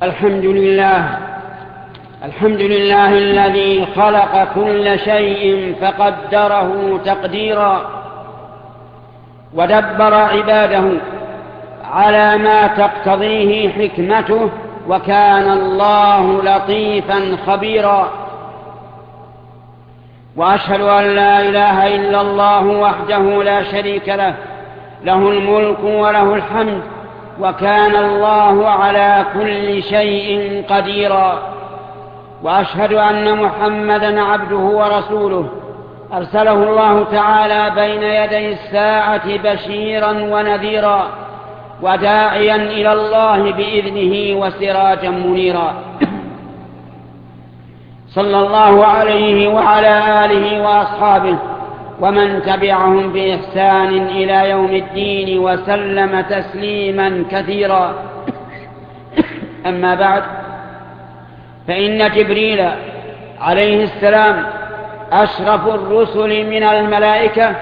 الحمد لله الذي خلق كل شيء فقدره تقديرا ودبر عباده على ما تقتضيه حكمته، وكان الله لطيفا خبيرا. وأشهد أن لا إله إلا الله وحده لا شريك له، له الملك وله الحمد، وكان الله على كل شيء قديرا. وأشهد أن محمدًا عبده ورسوله، أرسله الله تعالى بين يدي الساعة بشيرا ونذيرا، وداعيا إلى الله بإذنه وسراجا منيرا. صلى الله عليه وعلى آله وأصحابه ومن تبعهم بإحسان إلى يوم الدين، وسلم تسليما كثيرا. أما بعد، فإن جبريل عليه السلام أشرف الرسل من الملائكة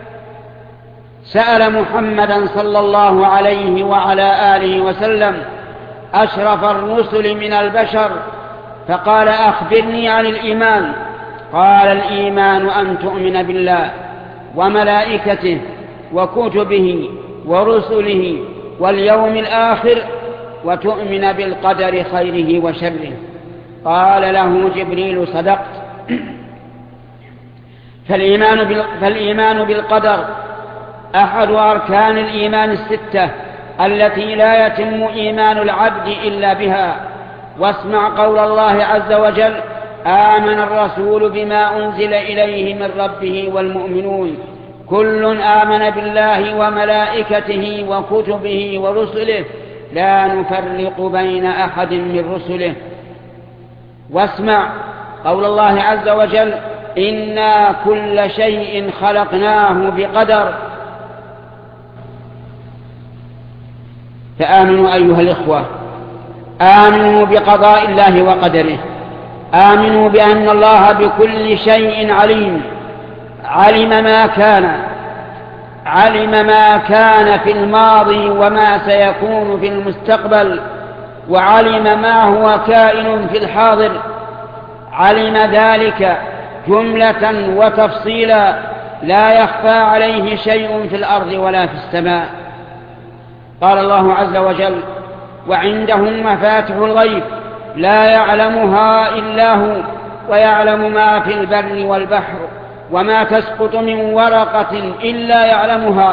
سأل محمدا صلى الله عليه وعلى آله وسلم أشرف الرسل من البشر، فقال: أخبرني عن الإيمان. قال: الإيمان أن تؤمن بالله وملائكته وكتبه ورسله واليوم الآخر، وتؤمن بالقدر خيره وشره. قال له جبريل: صدقت. فالإيمان بالقدر أحد أركان الإيمان الستة التي لا يتم إيمان العبد إلا بها. واسمع قول الله عز وجل: آمن الرسول بما أنزل إليه من ربه والمؤمنون كل آمن بالله وملائكته وكتبه ورسله لا نفرق بين أحد من رسله. واسمع قول الله عز وجل: إنا كل شيء خلقناه بقدر. فآمنوا أيها الإخوة، آمنوا بقضاء الله وقدره، آمنوا بأن الله بكل شيء عليم، علم ما كان في الماضي وما سيكون في المستقبل، وعلم ما هو كائن في الحاضر، علم ذلك جملة وتفصيلا، لا يخفى عليه شيء في الأرض ولا في السماء. قال الله عز وجل: وعنده مفاتح الغيب لا يعلمها إلا هو، ويعلم ما في البر والبحر، وما تسقط من ورقة إلا يعلمها،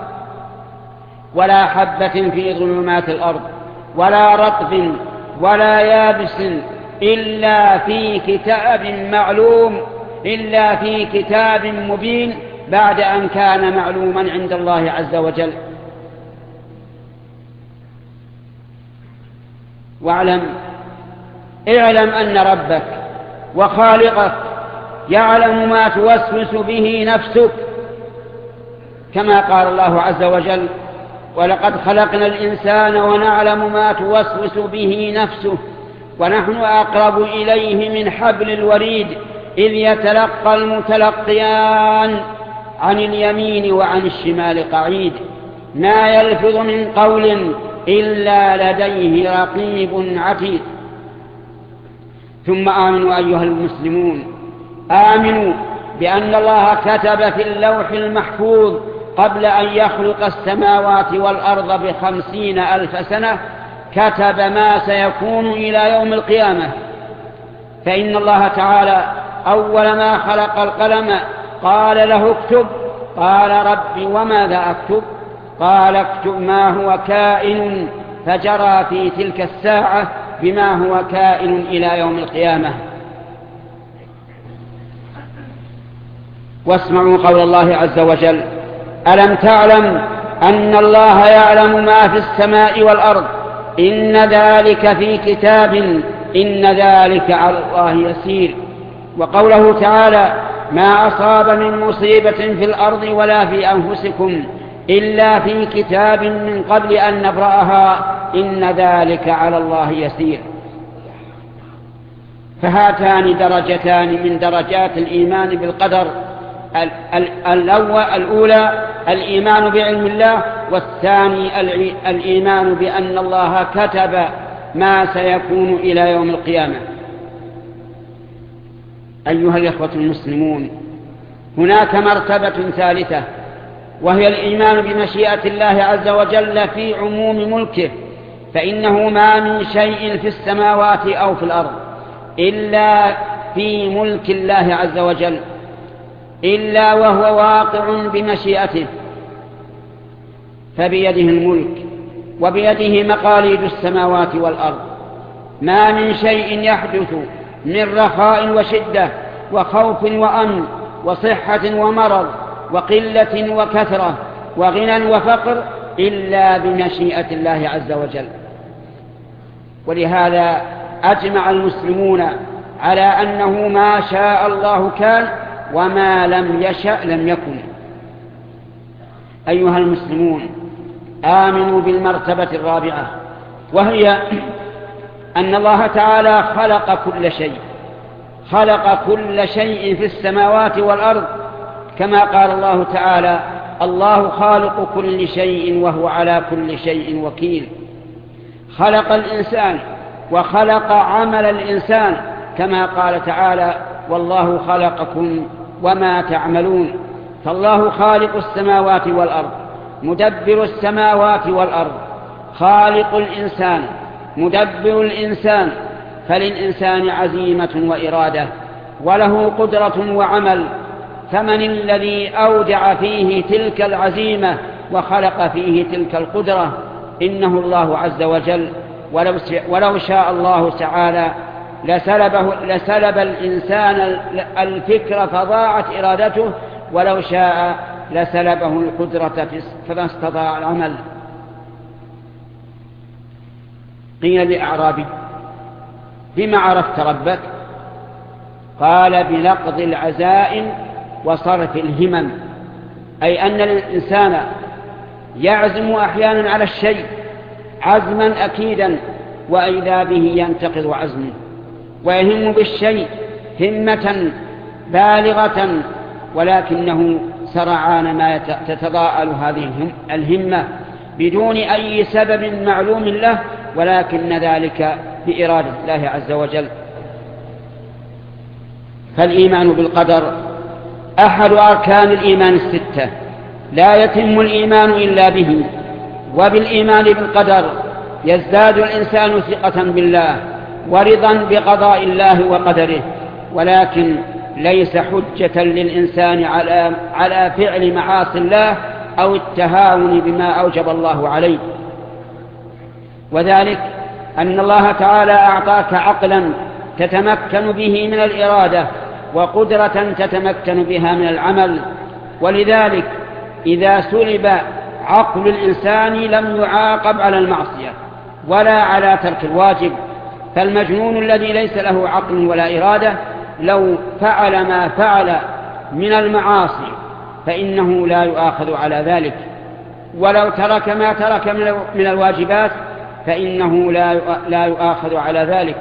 ولا حبة في ظلمات الأرض، ولا رطب ولا يابس إلا في كتاب معلوم، إلا في كتاب مبين، بعد أن كان معلوما عند الله عز وجل. اعلم أن ربك وخالقك يعلم ما توسوس به نفسك، كما قال الله عز وجل: ولقد خلقنا الإنسان ونعلم ما توسوس به نفسه ونحن أقرب إليه من حبل الوريد إذ يتلقى المتلقيان عن اليمين وعن الشمال قعيد، ما يلفظ من قول إلا لديه رقيب عتيد. ثم آمنوا أيها المسلمون، آمنوا بأن الله كتب في اللوح المحفوظ قبل أن يخلق السماوات والأرض ب50,000 سنة، كتب ما سيكون إلى يوم القيامة. فإن الله تعالى أول ما خلق القلم قال له: اكتب. قال: رب وماذا أكتب؟ قال: اكتب ما هو كائن، فجرى في تلك الساعة بما هو كائن إلى يوم القيامة. واسمعوا قول الله عز وجل: ألم تعلم أن الله يعلم ما في السماء والأرض، إن ذلك في كتاب، إن ذلك على الله يسير. وقوله تعالى: ما أصاب من مصيبة في الأرض ولا في أنفسكم إلا في كتاب من قبل أن نبرأها، إن ذلك على الله يسير. فهاتان درجتان من درجات الإيمان بالقدر: الأولى الإيمان بعلم الله، والثاني الإيمان بأن الله كتب ما سيكون إلى يوم القيامة. أيها الإخوة المسلمون، هناك مرتبة ثالثة، وهي الإيمان بمشيئة الله عز وجل في عموم ملكه، فإنه ما من شيء في السماوات أو في الأرض إلا في ملك الله عز وجل إلا وهو واقع بمشيئته، فبيده الملك وبيده مقاليد السماوات والأرض. ما من شيء يحدث من رخاء وشدة وخوف وأمن وصحة ومرض وقلة وكثرة وغنى وفقر إلا بمشيئة الله عز وجل. ولهذا أجمع المسلمون على أنه ما شاء الله كان وما لم يشأ لم يكن. أيها المسلمون، آمنوا بالمرتبة الرابعة، وهي أن الله تعالى خلق كل شيء في السماوات والأرض، كما قال الله تعالى: الله خالق كل شيء وهو على كل شيء وكيل. خلق الإنسان وخلق عمل الإنسان، كما قال تعالى: والله خلقكم وما تعملون. فالله خالق السماوات والأرض، مدبر السماوات والأرض، خالق الإنسان، مدبر الإنسان. فللإنسان عزيمة وإرادة، وله قدرة وعمل. فمن الذي أودع فيه تلك العزيمة وخلق فيه تلك القدرة؟ إنه الله عز وجل. ولو شاء الله تعالى لسلب الإنسان الفكر فضاعت إرادته، ولو شاء لسلبه القدرة فما استطاع العمل. قيل لأعرابي: بما عرفت ربك؟ قال: بنقض العزائم وصرف الهمم. أي أن الإنسان يعزم أحيانا على الشيء عزما أكيدا، وإذا به ينتقض عزمه، ويهم بالشيء همة بالغة، ولكنه سرعان ما تتضاءل هذه الهمة بدون أي سبب معلوم له، ولكن ذلك بإرادة الله عز وجل. فالإيمان بالقدر أحد أركان الإيمان الستة، لا يتم الإيمان إلا به. وبالإيمان بالقدر يزداد الإنسان ثقة بالله ورضا بقضاء الله وقدره، ولكن ليس حجة للإنسان على فعل معاصي الله أو التهاون بما أوجب الله عليه. وذلك أن الله تعالى أعطاك عقلا تتمكن به من الإرادة، وقدرة تتمكن بها من العمل. ولذلك إذا سلب عقل الإنسان لم يعاقب على المعصية ولا على ترك الواجب. فالمجنون الذي ليس له عقل ولا إرادة لو فعل ما فعل من المعاصي فإنه لا يؤاخذ على ذلك، ولو ترك ما ترك من الواجبات فإنه لا يؤاخذ على ذلك.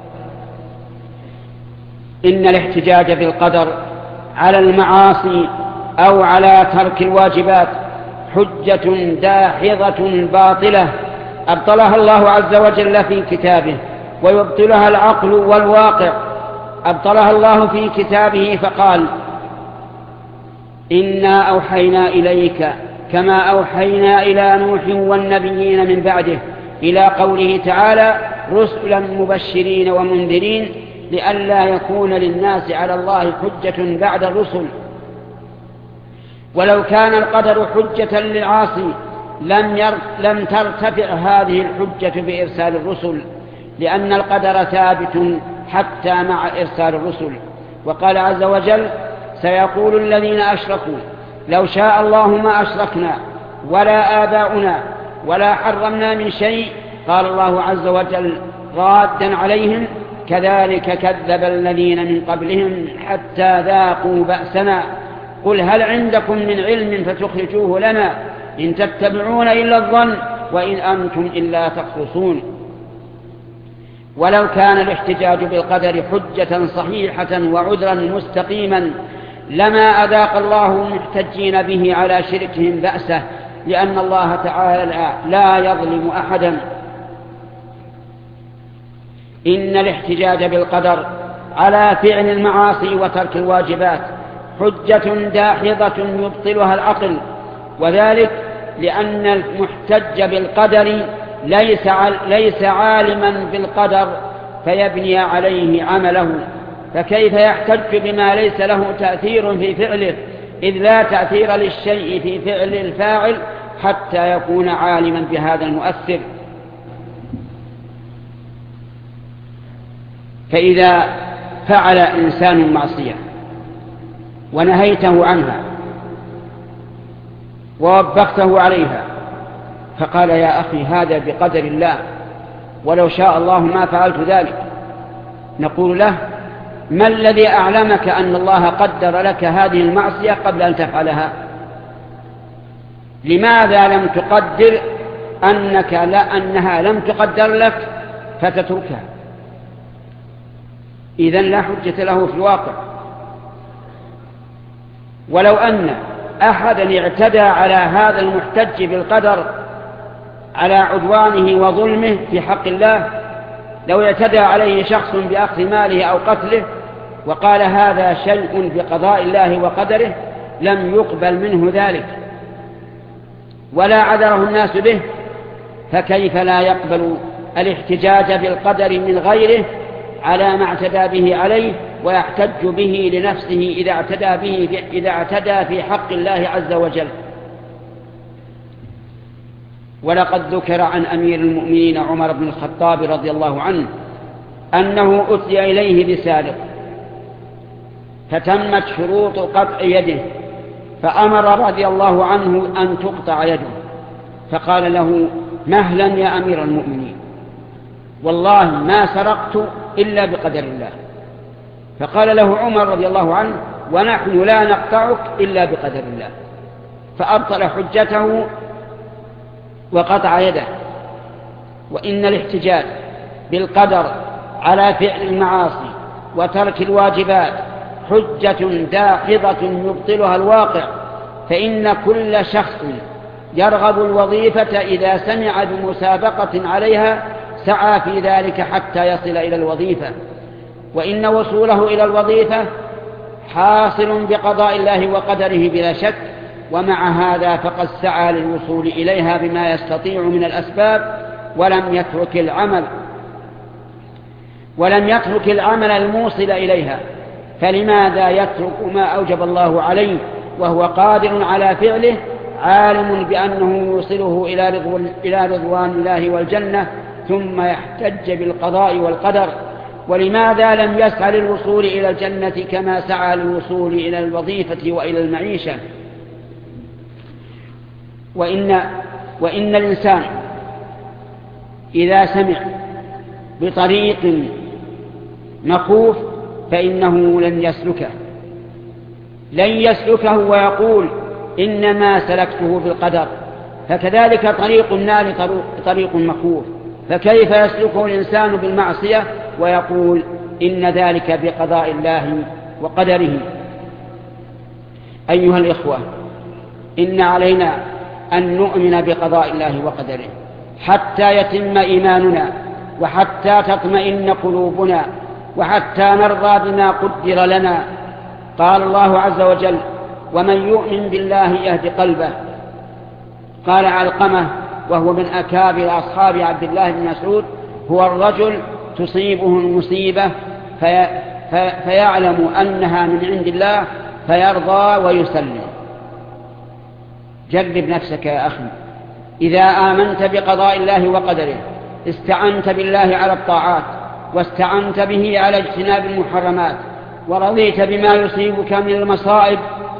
إن الاحتجاج بالقدر على المعاصي أو على ترك الواجبات حجة داحضة باطلة أبطلها الله عز وجل في كتابه، ويبطلها العقل والواقع. أبطلها الله في كتابه فقال: إنا أوحينا إليك كما أوحينا إلى نوح والنبيين من بعده، إلى قوله تعالى: رسلا مبشرين ومنذرين لئلا يكون للناس على الله حجة بعد الرسل. ولو كان القدر حجة للعاصي لم ترتفع هذه الحجة بإرسال الرسل، لأن القدر ثابت حتى مع إرسال الرسل. وقال عز وجل: سيقول الذين أشركوا لو شاء الله ما أشركنا ولا آباؤنا ولا حرمنا من شيء. قال الله عز وجل رادا عليهم: كذلك كذب الذين من قبلهم حتى ذاقوا بأسنا قل هل عندكم من علم فتخرجوه لنا إن تتبعون إلا الظن وإن أنتم إلا تخرصون. ولو كان الاحتجاج بالقدر حجة صحيحة وعذرا مستقيما لما أذاق الله المحتجين به على شركهم بأسه، لأن الله تعالى لا يظلم أحدا. إن الاحتجاج بالقدر على فعل المعاصي وترك الواجبات حجة داحضة يبطلها العقل، وذلك لأن المحتج بالقدر ليس عالما بالقدر فيبني عليه عمله، فكيف يحتج بما ليس له تأثير في فعله، إذ لا تأثير للشيء في فعل الفاعل حتى يكون عالما بهذا المؤثر. فإذا فعل إنسان معصية ونهيته عنها ووبخته عليها فقال يا أخي هذا بقدر الله ولو شاء الله ما فعلت ذلك، نقول له ما الذي أعلمك أن الله قدر لك هذه المعصية قبل أن تفعلها؟ لماذا لم تقدر أنها لم تقدر لك فتتركها؟ إذن لا حجة له في الواقع. ولو أن أحدا اعتدى على هذا المحتج بالقدر على عدوانه وظلمه في حق الله، لو اعتدى عليه شخص بأخذ ماله أو قتله وقال هذا شيء بقضاء الله وقدره، لم يقبل منه ذلك ولا عذره الناس به، فكيف لا يقبل الاحتجاج بالقدر من غيره على ما اعتدى به عليه ويحتج به لنفسه إذا اعتدى في حق الله عز وجل؟ ولقد ذكر عن أمير المؤمنين عمر بن الخطاب رضي الله عنه أنه أتي إليه بسارق فتمت شروط قطع يده، فأمر رضي الله عنه أن تقطع يده، فقال له مهلا يا أمير المؤمنين، والله ما سرقت إلا بقدر الله. فقال له عمر رضي الله عنه ونحن لا نقطعك إلا بقدر الله، فأبطل حجته وقطع يده. وإن الاحتجاج بالقدر على فعل المعاصي وترك الواجبات حجة داحضة يبطلها الواقع، فإن كل شخص يرغب الوظيفة إذا سمع بمسابقة عليها سعى في ذلك حتى يصل إلى الوظيفة، وإن وصوله إلى الوظيفة حاصل بقضاء الله وقدره بلا شك، ومع هذا فقد سعى للوصول إليها بما يستطيع من الأسباب ولم يترك العمل الموصل إليها، فلماذا يترك ما أوجب الله عليه وهو قادر على فعله عالم بأنه يوصله إلى رضوان الله والجنة ثم يحتج بالقضاء والقدر؟ ولماذا لم يسعى للوصول إلى الجنة كما سعى للوصول إلى الوظيفة وإلى المعيشة؟ وإن الإنسان إذا سمع بطريق مخوف فإنه لن يسلكه ويقول إنما سلكته بالقدر، فكذلك طريق النار طريق مخوف، فكيف يسلكه الإنسان بالمعصية ويقول إن ذلك بقضاء الله وقدره؟ أيها الإخوة، إن علينا أن نؤمن بقضاء الله وقدره حتى يتم إيماننا، وحتى تطمئن قلوبنا، وحتى نرضى بما قدر لنا. قال الله عز وجل ومن يؤمن بالله يهد قلبه. قال علقمة وهو من أكابر أصحاب عبد الله بن مسعود هو الرجل تصيبه المصيبة فيعلم أنها من عند الله فيرضى ويسلم. جرب نفسك يا أخي، إذا آمنت بقضاء الله وقدره استعنت بالله على الطاعات، واستعنت به على اجتناب المحرمات، ورضيت بما يصيبك من المصائب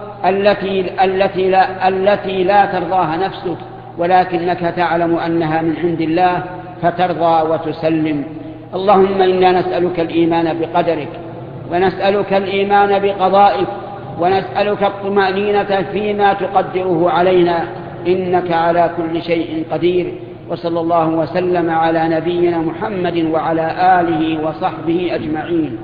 التي لا ترضاها نفسك، ولكنك تعلم أنها من عند الله فترضى وتسلم. اللهم إنا نسألك الإيمان بقدرك، ونسألك الإيمان بقضائك، ونسألك الطمأنينة فيما تقدره علينا، إنك على كل شيء قدير. وصلى الله وسلم على نبينا محمد وعلى آله وصحبه أجمعين.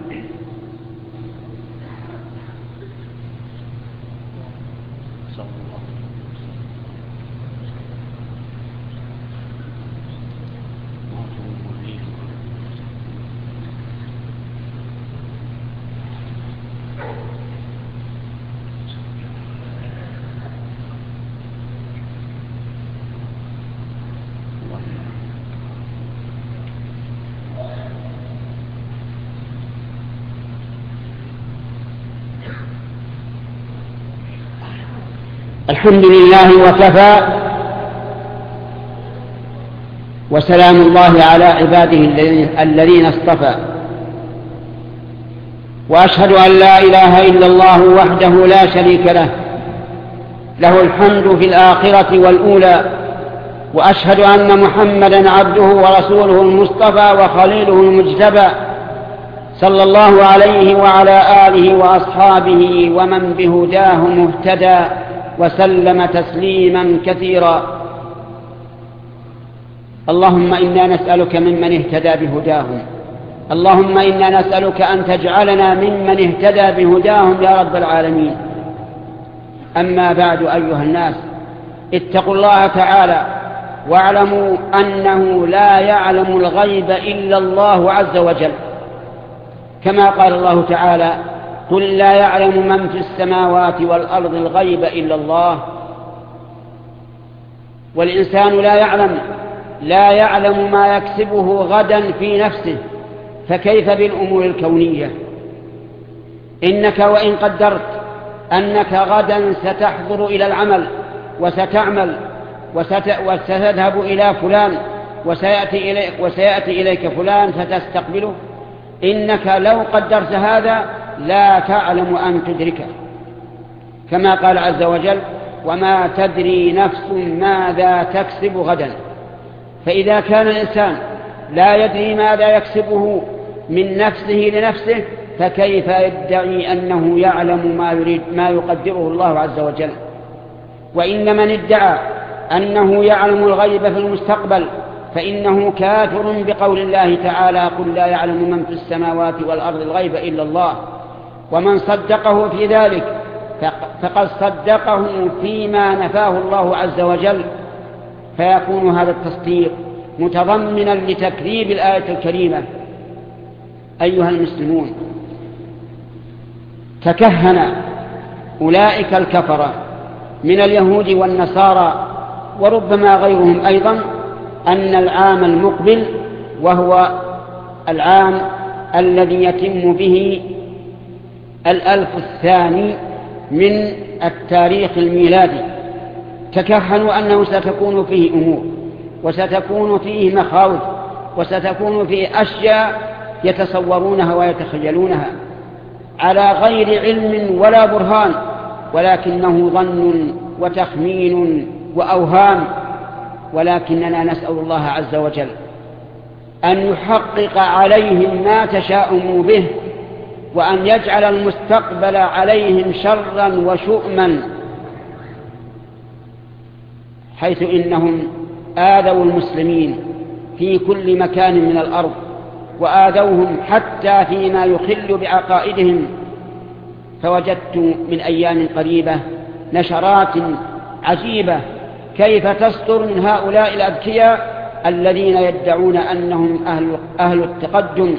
الحمد لله وكفى، وسلام الله على عباده الذين اصطفى، وأشهد أن لا إله إلا الله وحده لا شريك له، له الحمد في الآخرة والأولى، وأشهد أن محمدا عبده ورسوله المصطفى وخليله المجتبى، صلى الله عليه وعلى آله وأصحابه ومن بهداه مهتدى، وسلم تسليما كثيرا. اللهم إنا نسألك ممن اهتدى بهداهم، اللهم إنا نسألك أن تجعلنا ممن اهتدى بهداهم يا رب العالمين. أما بعد أيها الناس، اتقوا الله تعالى واعلموا أنه لا يعلم الغيب إلا الله عز وجل، كما قال الله تعالى: قل لا يعلم من في السماوات والأرض الغيب إلا الله. والإنسان لا يعلم ما يكسبه غدا في نفسه، فكيف بالأمور الكونية؟ إنك وإن قدرت أنك غدا ستحضر إلى العمل وستعمل وستذهب إلى فلان وسيأتي إليك فلان فتستقبله، إنك لو قدرت هذا لا تعلم أن تدركه، كما قال عز وجل: وما تدري نفس ماذا تكسب غدا. فإذا كان الإنسان لا يدري ماذا يكسبه من نفسه لنفسه، فكيف يدعي أنه يعلم ما يقدره الله عز وجل؟ وإن من ادعى أنه يعلم الغيب في المستقبل فإنه كافر بقول الله تعالى: قل لا يعلم من في السماوات والأرض الغيب إلا الله. ومن صدقه في ذلك فقد صدقه فيما نفاه الله عز وجل، فيكون هذا التصديق متضمنا لتكذيب الآية الكريمة. أيها المسلمون، تكهن أولئك الكفرة من اليهود والنصارى وربما غيرهم أيضا أن العام المقبل، وهو العام الذي يتم به 1000 الثاني من التاريخ الميلادي، تكهنوا أنه ستكون فيه أمور، وستكون فيه مخاوف، وستكون فيه أشياء يتصورونها ويتخيلونها على غير علم ولا برهان، ولكنه ظن وتخمين وأوهام. ولكننا نسأل الله عز وجل أن يحقق عليهم ما تشاءموا به، وأن يجعل المستقبل عليهم شرا وشؤما، حيث إنهم آذوا المسلمين في كل مكان من الأرض، وآذوهم حتى فيما يخل بعقائدهم. فوجدت من أيام قريبة نشرات عجيبة كيف تصدر من هؤلاء الأذكياء الذين يدعون أنهم أهل التقدم،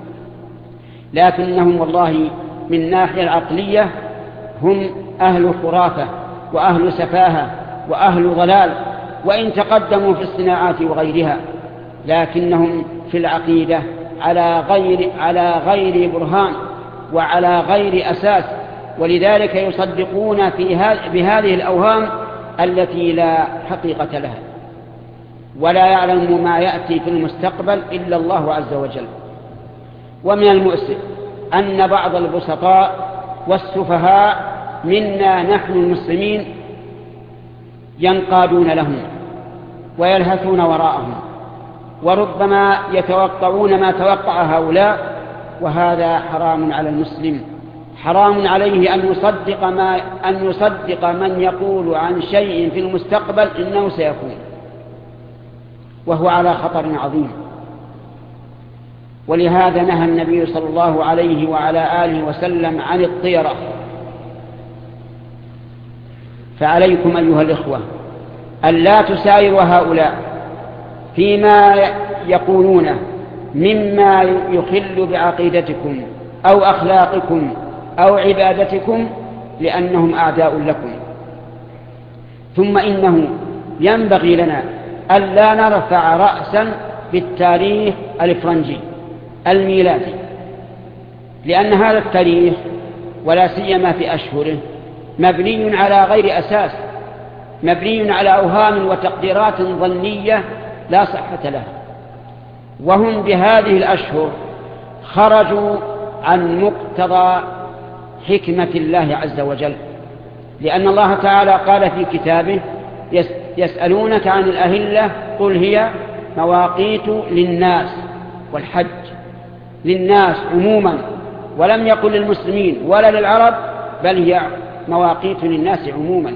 لكنهم والله من الناحية العقلية هم أهل خرافة وأهل سفاهة وأهل ضلال، وإن تقدموا في الصناعات وغيرها، لكنهم في العقيدة على غير برهان وعلى غير أساس، ولذلك يصدقون بهذه الأوهام التي لا حقيقة لها. ولا يعلم ما يأتي في المستقبل إلا الله عز وجل. ومن المؤسف أن بعض البسطاء والسفهاء منا نحن المسلمين ينقادون لهم ويلهثون وراءهم، وربما يتوقعون ما توقع هؤلاء، وهذا حرام على المسلم. حرام عليه أن يصدق من يقول عن شيء في المستقبل إنه سيكون، وهو على خطر عظيم. ولهذا نهى النبي صلى الله عليه وعلى آله وسلم عن الطيرة. فعليكم أيها الإخوة أن لا تسايروا هؤلاء فيما يقولونه مما يخل بعقيدتكم أو أخلاقكم أو عبادتكم، لأنهم أعداء لكم. ثم إنه ينبغي لنا ألا نرفع رأسا بالتاريخ الفرنجي الميلادي، لأن هذا التاريخ ولا سيما في أشهره مبني على غير أساس، مبني على أوهام وتقديرات ظنية لا صحة لها. وهم بهذه الأشهر خرجوا عن مقتضى حكمة الله عز وجل، لأن الله تعالى قال في كتابه: يسألونك عن الأهلة قل هي مواقيت للناس، والحج للناس عموما، ولم يقل للمسلمين ولا للعرب، بل هي مواقيت للناس عموما.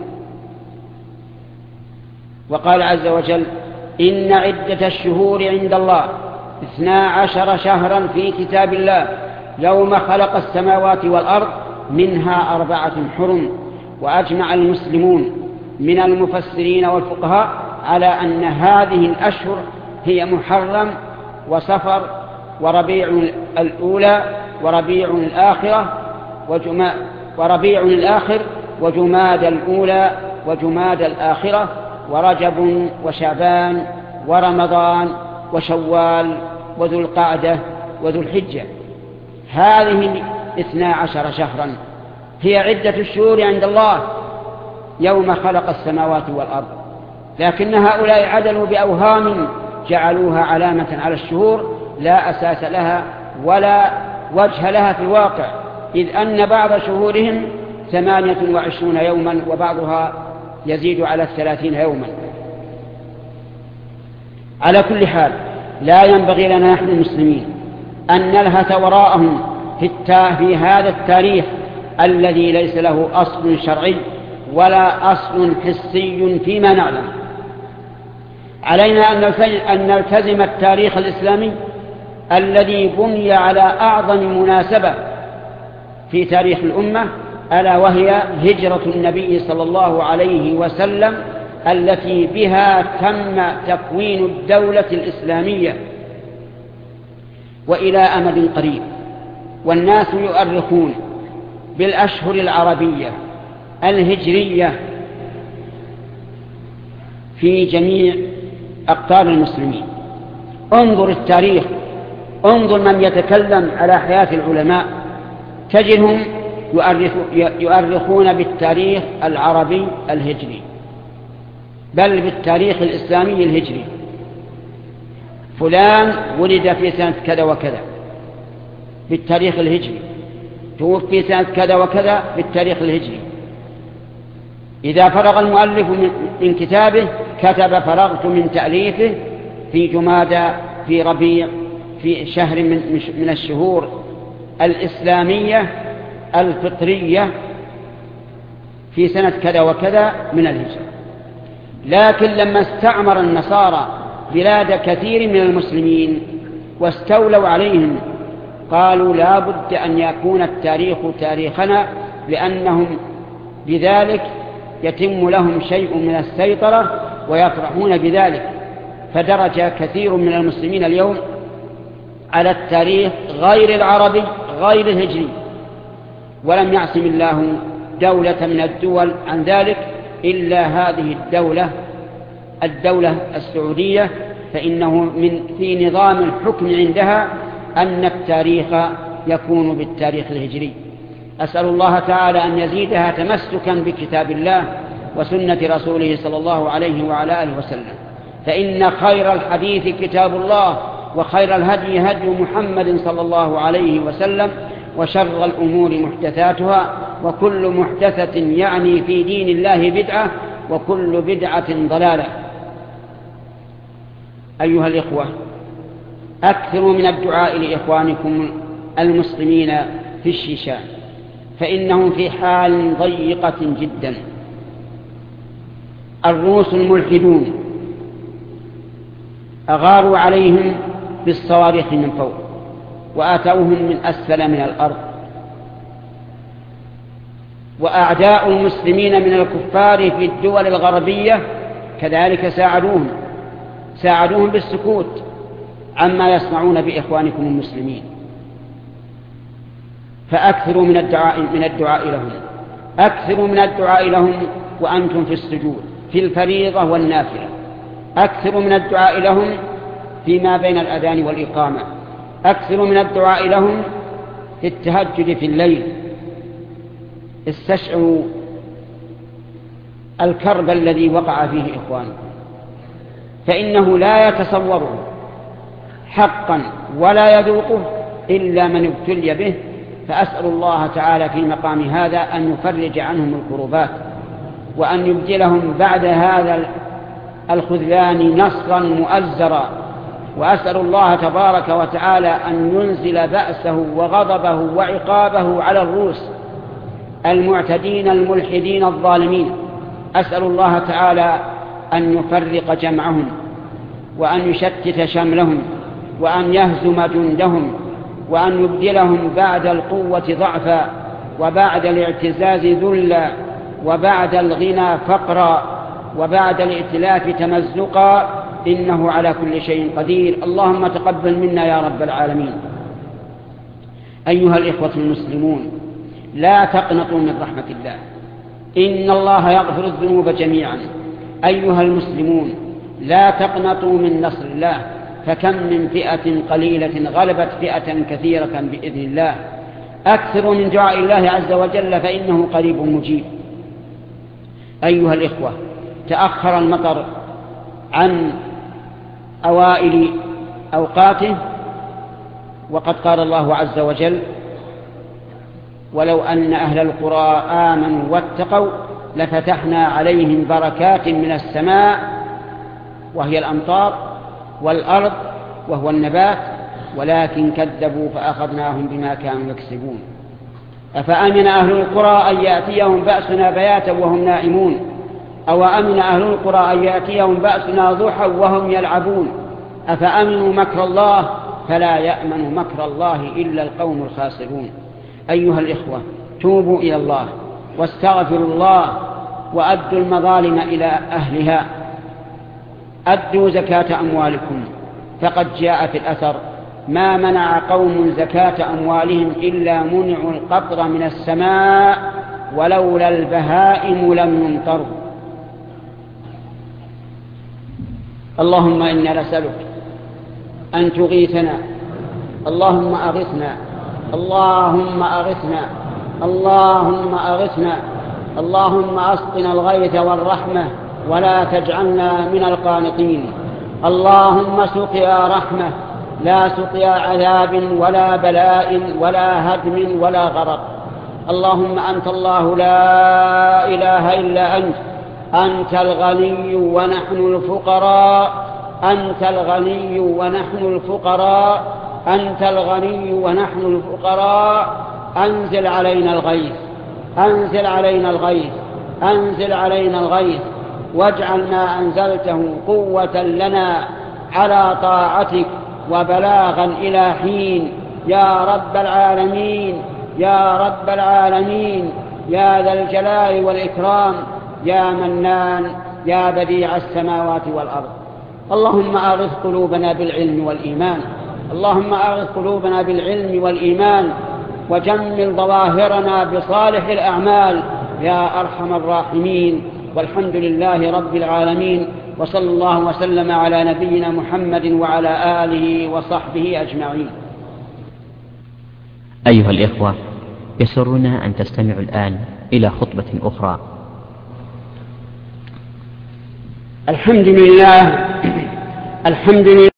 وقال عز وجل: إن عدة الشهور عند الله 12 شهرا في كتاب الله يوم خلق السماوات والأرض منها 4 حرم. وأجمع المسلمون من المفسرين والفقهاء على أن هذه الأشهر هي محرم وصفر وربيع الأولى وربيع الآخر وجماد الأولى وجماد الآخرة ورجب وشعبان ورمضان وشوال وذو القعدة وذو الحجة. هذه 12 شهرا هي عدة الشهور عند الله يوم خلق السماوات والأرض، لكن هؤلاء عدلوا بأوهام جعلوها علامة على الشهور لا أساس لها ولا وجه لها في الواقع، إذ أن بعض شهورهم 28 يوما وبعضها يزيد على 30 يوما. على كل حال، لا ينبغي لنا نحن المسلمين أن نلهث وراءهم في هذا التاريخ الذي ليس له أصل شرعي ولا أصل حسي فيما نعلم. علينا أن نلتزم التاريخ الإسلامي الذي بني على أعظم مناسبة في تاريخ الأمة، ألا وهي هجرة النبي صلى الله عليه وسلم التي بها تم تكوين الدولة الإسلامية وإلى أمد قريب. والناس يؤرخون بالأشهر العربية الهجرية في جميع أقطار المسلمين. انظر التاريخ، انظر من يتكلم على حياة العلماء، تجدهم يؤرخون بالتاريخ العربي الهجري، بل بالتاريخ الإسلامي الهجري. فلان ولد في سنة كذا وكذا بالتاريخ الهجري، توفي سنة كذا وكذا بالتاريخ الهجري. إذا فرغ المؤلف من كتابه كتب: فرغت من تأليفه في جمادى في ربيع في شهر من الشهور الإسلامية الفطرية في سنة كذا وكذا من الهجرة. لكن لما استعمر النصارى بلاد كثير من المسلمين واستولوا عليهم قالوا: لا بد أن يكون التاريخ تاريخنا، لأنهم بذلك يتم لهم شيء من السيطرة ويفرحون بذلك. فدرج كثير من المسلمين اليوم على التاريخ غير العربي غير الهجري، ولم يعصم الله دولة من الدول عن ذلك إلا هذه الدولة السعودية، فإنه في نظام الحكم عندها أن التاريخ يكون بالتاريخ الهجري. أسأل الله تعالى أن يزيدها تمسكا بكتاب الله وسنة رسوله صلى الله عليه وعلى آله وسلم. فإن خير الحديث كتاب الله، وخير الهدي هدي محمد صلى الله عليه وسلم، وشر الأمور محدثاتها، وكل محدثة يعني في دين الله بدعة، وكل بدعة ضلالة. أيها الإخوة، أكثروا من الدعاء لإخوانكم المسلمين في الشيشان، فإنهم في حال ضيقة جدا. الروس الملحدون أغاروا عليهم بالصواريخ من فوق وآتوهم من أسفل من الأرض، وأعداء المسلمين من الكفار في الدول الغربية كذلك ساعدوهم بالسكوت عما يصنعون بإخوانكم المسلمين. فأكثروا من الدعاء لهم، أكثروا من الدعاء لهم وأنتم في السجود في الفريضة والنافلة، أكثروا من الدعاء لهم فيما بين الأذان والإقامة، أكثروا من الدعاء لهم في التهجد في الليل. استشعروا الكرب الذي وقع فيه إخوانه، فإنه لا يتصوره حقا ولا يذوقه إلا من ابتلي به. فأسأل الله تعالى في مقام هذا أن يفرج عنهم الكروبات، وأن يبدلهم بعد هذا الخذلان نصرا مؤزرا. وأسأل الله تبارك وتعالى أن ينزل بأسه وغضبه وعقابه على الروس المعتدين الملحدين الظالمين. أسأل الله تعالى أن يفرق جمعهم، وأن يشتت شملهم، وأن يهزم جندهم، وأن يبدلهم بعد القوة ضعفا، وبعد الاعتزاز ذلا، وبعد الغنى فقرا، وبعد الائتلاف تمزقا، إنه على كل شيء قدير. اللهم تقبل منا يا رب العالمين. أيها الإخوة المسلمون، لا تقنطوا من رحمة الله، إن الله يغفر الذنوب جميعا. أيها المسلمون، لا تقنطوا من نصر الله، فكم من فئة قليلة غلبت فئة كثيرة بإذن الله. أكثروا من دعاء الله عز وجل فإنه قريب مجيب. أيها الإخوة، تأخر المطر عن أوائل أوقاته، وقد قال الله عز وجل: ولو أن أهل القرى آمنوا واتقوا لفتحنا عليهم بركات من السماء، وهي الأمطار، والأرض وهو النبات، ولكن كذبوا فأخذناهم بما كانوا يكسبون. أفأمن أهل القرى أن يأتيهم بأسنا بياتا وهم نائمون، أو أمن أهل القرى أن يأتيهم بأسنا ضحى وهم يلعبون. أفأمنوا مكر الله فلا يأمن مكر الله إلا القوم الخاسرون. أيها الإخوة، توبوا إلى الله واستغفروا الله، وأدوا المظالم إلى أهلها. أدوا زكاة أموالكم، فقد جاء في الأثر: ما منع قوم زكاة أموالهم إلا منعوا القطر من السماء ولولا البهائم لم يمطروا. اللهم إنا نسألك أن تغيثنا، اللهم أغثنا، اللهم أغثنا، اللهم أغثنا، اللهم أسقنا الغيث والرحمة ولا تجعلنا من القانطين. اللهم سقيا رحمة لا سقيا عذاب ولا بلاء ولا هدم ولا غرق. اللهم أنت الله لا إله إلا أنت، أنت الغني ونحن الفقراء، أنت الغني ونحن الفقراء، أنت الغني ونحن الفقراء. أنزل علينا الغيث، أنزل علينا الغيث، أنزل علينا الغيث، واجعل ما أنزلته قوة لنا على طاعتك وبلاغا إلى حين، يا رب العالمين، يا رب العالمين، يا ذا الجلال والإكرام، يا منان، يا بديع السماوات والأرض. اللهم أغث قلوبنا بالعلم والإيمان، اللهم أغث قلوبنا بالعلم والإيمان، وجمل ظواهرنا بصالح الأعمال يا أرحم الراحمين. والحمد لله رب العالمين، وصلى الله وسلم على نبينا محمد وعلى آله وصحبه أجمعين. أيها الإخوة، يسرنا أن تستمعوا الآن إلى خطبة أخرى. الحمد لله، الحمد لله.